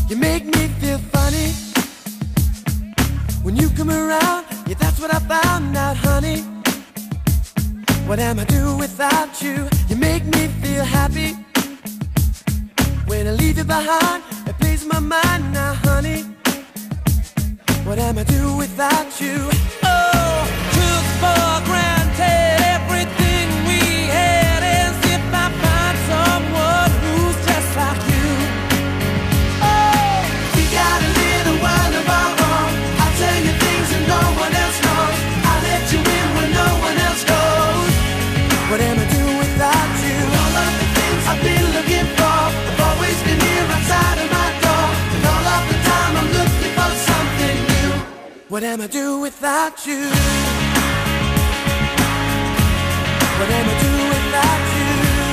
You make me feel funny when you come around. Yeah, that's what I found out, honey. What am I doing without you? You make me feel happy when I leave you behind. It plays my mind now, honey. What am I doing without you? Oh, took for granted everything we had, as if I find someone who's just like you. Oh, we got a little world of our own. I'll tell you things that no one else knows. I'll let you in when no one else goes. What am I doing without you? All of the things I've been looking for have always been here outside of my door. And all of the time I'm looking for something new. What am I doing without you? What am I doing without you?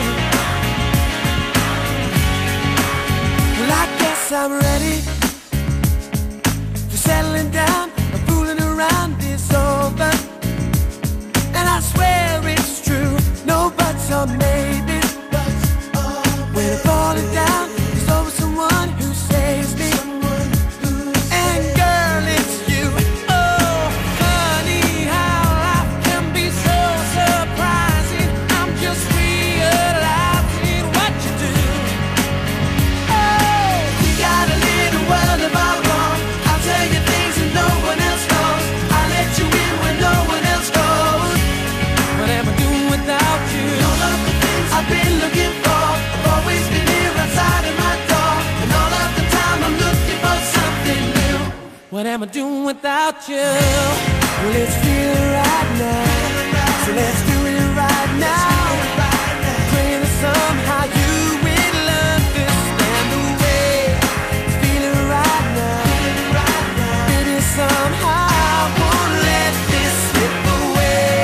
Well, I guess I'm ready for settling down. And fooling around is over, and I swear it's true. No buts or maybes. When I'm falling down, there's always someone who saves me. And girl, it's you. Oh, funny how life can be so surprising. I'm just realizing what you do. Oh, we got a little world of our own. I'll tell you things that no one else knows. I'll let you in when no one else goes. What am I doing without you? All of the things I've been looking for have always been here outside of my door. And all of the time I'm looking for something new. What am I doing without you? Well, let's feel it right now. So let's do it right now. Praying that somehow you will understand the way it's feeling right now. Baby, somehow I won't let this slip away.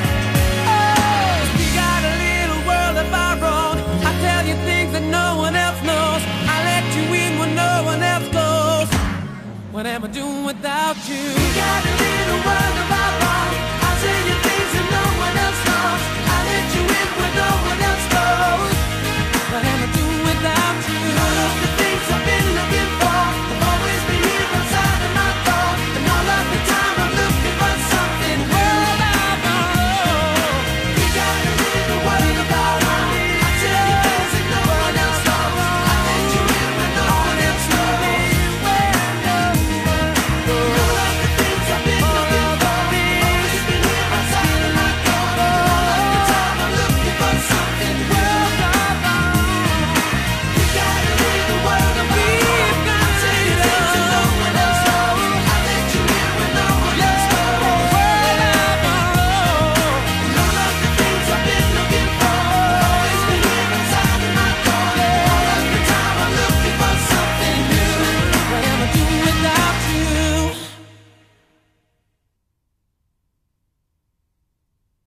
We got a little world of our own. I tell you things that no one else knows. I let you in when no one else goes. What am I doing without you? We got a little world of our own. I tell you things that no one else knows. I let you in when no one else